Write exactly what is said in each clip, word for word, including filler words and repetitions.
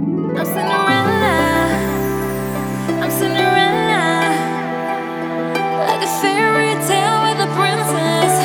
I'm Cinderella, I'm Cinderella, like a fairy tale with a princess.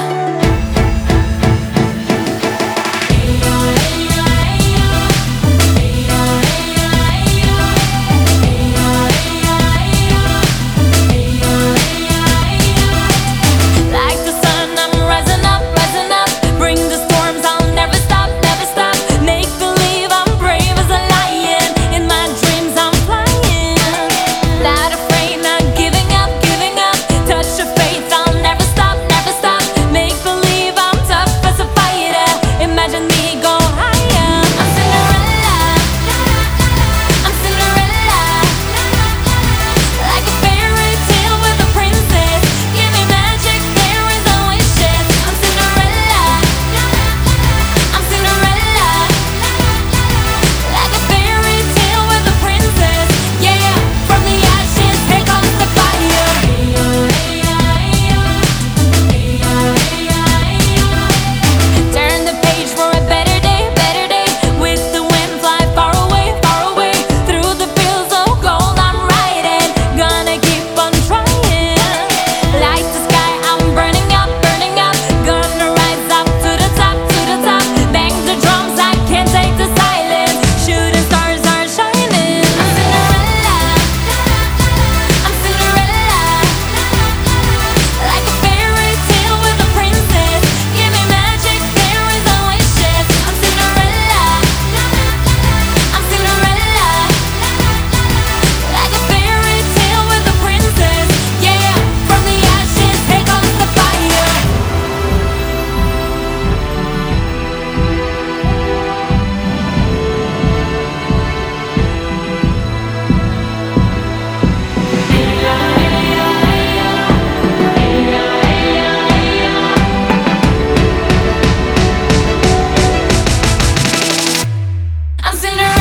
Like the sun, I'm rising up, rising up. Bring the storms, I'll never stop, never stop. Make believe I'm brave as a lion. In my dreams, I'm flying. Not afraid, not giving up, giving up. Touch of faith, I'll never stop, never stop. Make believe I'm tough as a fighter. Imagine me go higher. I'm Cinderella, I'm Cinderella, like a fairy tale with a princess. Give me magic, there is no wishes. I'm Cinderella, I'm Cinderella, like a fairy tale with a princess. Yeah, from the ashes, here comes the fire. Turn the page for a better day, better day. With the wind, fly far away, far away. Through the fields of gold, I'm riding. Gonna keep on trying. Light the sky, I'm burning up, burning up. Gonna rise up to the top, to the top. Bang the drums, I can't take the silence. Shooting stars are shining. I'm Cinderella, I'm Cinderella, like a fairy tale with a princess. Give me magic, there is no wishes. I'm Cinderella, I'm Cinderella, like a fairy tale with a princess. Yeah, from the ashes, here comes the fire. I'm Cinderella.